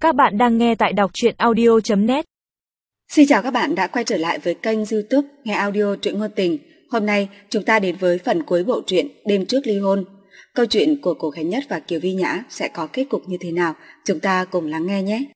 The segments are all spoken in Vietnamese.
Các bạn đang nghe tại đọc truyện audio.net. Xin chào các bạn đã quay trở lại với kênh YouTube Nghe Audio Truyện Ngôn Tình. Hôm nay chúng ta đến với phần cuối bộ truyện Đêm Trước Ly Hôn. Câu chuyện của Cổ Khánh Nhất và Kiều Vi Nhã sẽ có kết cục như thế nào? Chúng ta cùng lắng nghe nhé.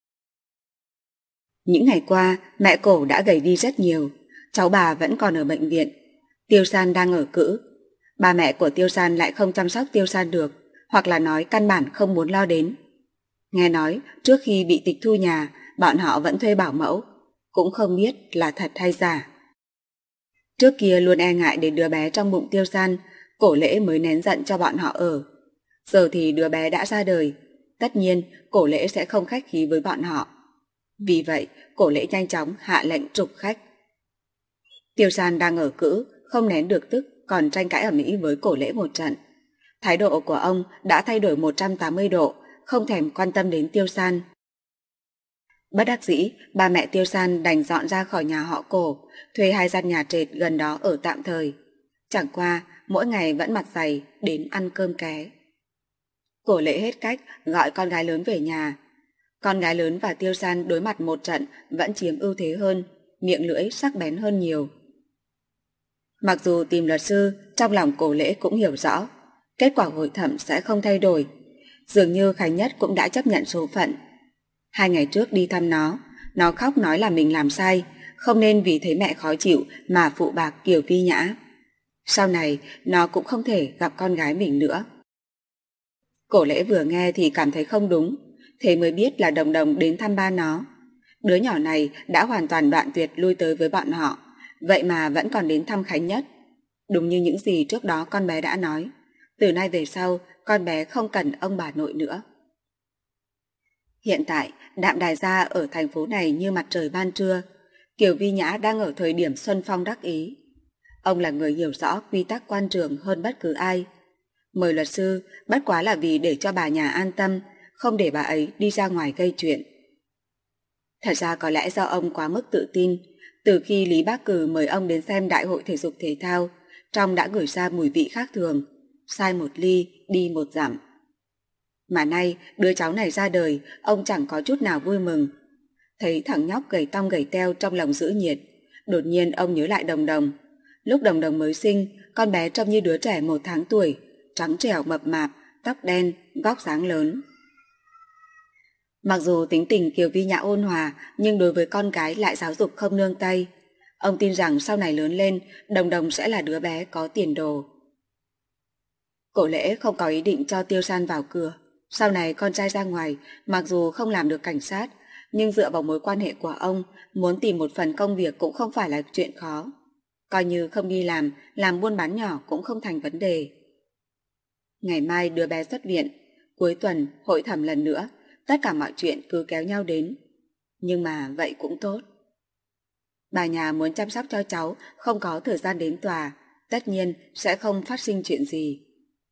Những ngày qua, mẹ Cổ đã gầy đi rất nhiều. Cháu bà vẫn còn ở bệnh viện. Tiêu San đang ở cữ. Ba mẹ của Tiêu San lại không chăm sóc Tiêu San được, hoặc là nói căn bản không muốn lo đến. Nghe nói trước khi bị tịch thu nhà, bọn họ vẫn thuê bảo mẫu, cũng không biết là thật hay giả. Trước kia luôn e ngại để đứa bé trong bụng Tiêu San, Cổ Lễ mới nén giận cho bọn họ ở. Giờ thì đứa bé đã ra đời, tất nhiên Cổ Lễ sẽ không khách khí với bọn họ. Vì vậy, Cổ Lễ nhanh chóng hạ lệnh trục khách. Tiêu San đang ở cữ, không nén được tức, còn tranh cãi ầm ĩ với Cổ Lễ một trận. Thái độ của ông đã thay đổi 180 độ, không thèm quan tâm đến Tiêu San. Bất đắc dĩ, ba mẹ Tiêu San đành dọn ra khỏi nhà họ Cổ, thuê 2 gian nhà trệt gần đó ở tạm thời. Chẳng qua, mỗi ngày vẫn mặt dày đến ăn cơm ké. Cổ Lễ hết cách gọi con gái lớn về nhà. Con gái lớn và Tiêu San đối mặt một trận vẫn chiếm ưu thế hơn, miệng lưỡi sắc bén hơn nhiều. Mặc dù tìm luật sư, trong lòng Cổ Lễ cũng hiểu rõ, kết quả hội thẩm sẽ không thay đổi. Dường như Khánh Nhất cũng đã chấp nhận số phận. 2 ngày trước đi thăm nó khóc nói là mình làm sai, không nên vì thấy mẹ khó chịu mà phụ bạc Kiều Vi Nhã. Sau này nó cũng không thể gặp con gái mình nữa. Cổ Lễ vừa nghe thì cảm thấy không đúng, thế mới biết là Đồng Đồng đến thăm ba nó. Đứa nhỏ này đã hoàn toàn đoạn tuyệt lui tới với bọn họ, vậy mà vẫn còn đến thăm Khánh Nhất. Đúng như những gì trước đó con bé đã nói, từ nay về sau con bé không cần ông bà nội nữa. Hiện tại, Đạm Đài gia ở thành phố này như mặt trời ban trưa. Kiều Vi Nhã đang ở thời điểm xuân phong đắc ý. Ông là người hiểu rõ quy tắc quan trường hơn bất cứ ai. Mời luật sư bất quá là vì để cho bà nhà an tâm, không để bà ấy đi ra ngoài gây chuyện. Thật ra có lẽ do ông quá mức tự tin, từ khi Lý Bác Cừ mời ông đến xem đại hội thể dục thể thao, trong đã gửi ra mùi vị khác thường, sai một ly, đi một dặm. Mà nay đứa cháu này ra đời, ông chẳng có chút nào vui mừng. Thấy thằng nhóc gầy tong gầy teo trong lòng giữ nhiệt, đột nhiên ông nhớ lại Đồng Đồng. Lúc Đồng Đồng mới sinh, con bé trông như đứa trẻ 1 tháng tuổi, trắng trẻo mập mạp, tóc đen, vóc dáng lớn. Mặc dù tính tình Kiều Vi Nhã ôn hòa, nhưng đối với con cái lại giáo dục không nương tay. Ông tin rằng sau này lớn lên, Đồng Đồng sẽ là đứa bé có tiền đồ. Cổ Lễ không có ý định cho Tiêu San vào cửa. Sau này con trai ra ngoài, mặc dù không làm được cảnh sát, nhưng dựa vào mối quan hệ của ông, muốn tìm một phần công việc cũng không phải là chuyện khó. Coi như không đi làm buôn bán nhỏ cũng không thành vấn đề. Ngày mai đứa bé xuất viện, cuối tuần hội thẩm lần nữa, tất cả mọi chuyện cứ kéo nhau đến. Nhưng mà vậy cũng tốt. Bà nhà muốn chăm sóc cho cháu, không có thời gian đến tòa, tất nhiên sẽ không phát sinh chuyện gì.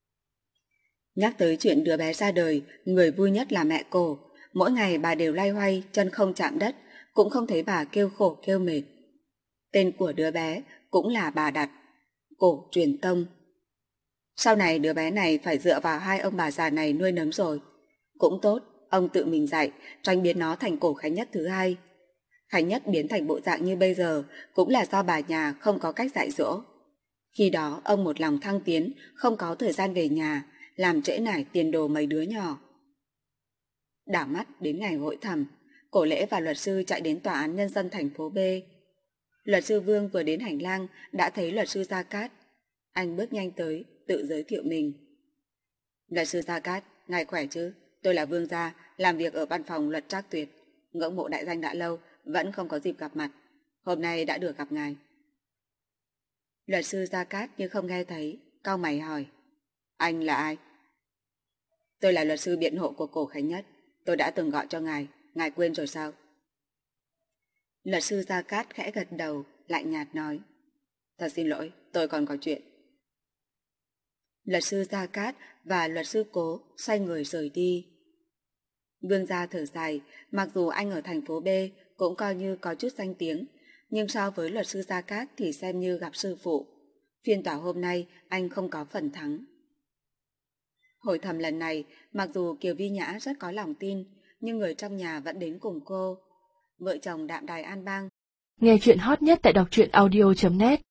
Nhắc tới chuyện đứa bé ra đời, người vui nhất là mẹ Cổ. Mỗi ngày bà đều loay hoay, chân không chạm đất, cũng không thấy bà kêu khổ kêu mệt. Tên của đứa bé cũng là bà đặt, Cổ Truyền Tông. Sau này đứa bé này phải dựa vào 2 ông bà già này nuôi nấng rồi. Cũng tốt, ông tự mình dạy, tránh biến nó thành Cổ Khánh Nhất thứ hai. Khánh Nhất biến thành bộ dạng như bây giờ cũng là do bà nhà không có cách dạy dỗ. Khi đó ông một lòng thăng tiến, không có thời gian về nhà, làm trễ nải tiền đồ mấy đứa nhỏ. Đảo mắt đến ngày hội thẩm, Cổ Lễ và luật sư chạy đến tòa án nhân dân thành phố B. Luật sư Vương vừa đến hành lang đã thấy luật sư Gia Cát. Anh bước nhanh tới, tự giới thiệu mình. Luật sư Gia Cát, ngài khỏe chứ? Tôi là Vương Gia, làm việc ở văn phòng luật Trác Tuyệt. Ngưỡng mộ đại danh đã lâu, vẫn không có dịp gặp mặt. Hôm nay đã được gặp ngài. Luật sư Gia Cát như không nghe thấy, cau mày hỏi. Anh là ai? Tôi là luật sư biện hộ của Cổ Khánh Nhất. Tôi đã từng gọi cho ngài quên rồi sao? Luật sư Gia Cát khẽ gật đầu, lạnh nhạt nói. Thật xin lỗi, tôi còn có chuyện. Luật sư Gia Cát và luật sư Cố xoay người rời đi. Vương Gia thở dài, mặc dù anh ở thành phố B cũng coi như có chút danh tiếng, nhưng so với luật sư Gia Cát thì xem như gặp sư phụ. Phiên tòa hôm nay anh không có phần thắng. Hội thẩm lần này, mặc dù Kiều Vi Nhã rất có lòng tin, nhưng người trong nhà vẫn đến cùng cô. Vợ chồng Đạm Đài An Bang. Nghe chuyện hot nhất tại đọc truyện audio.net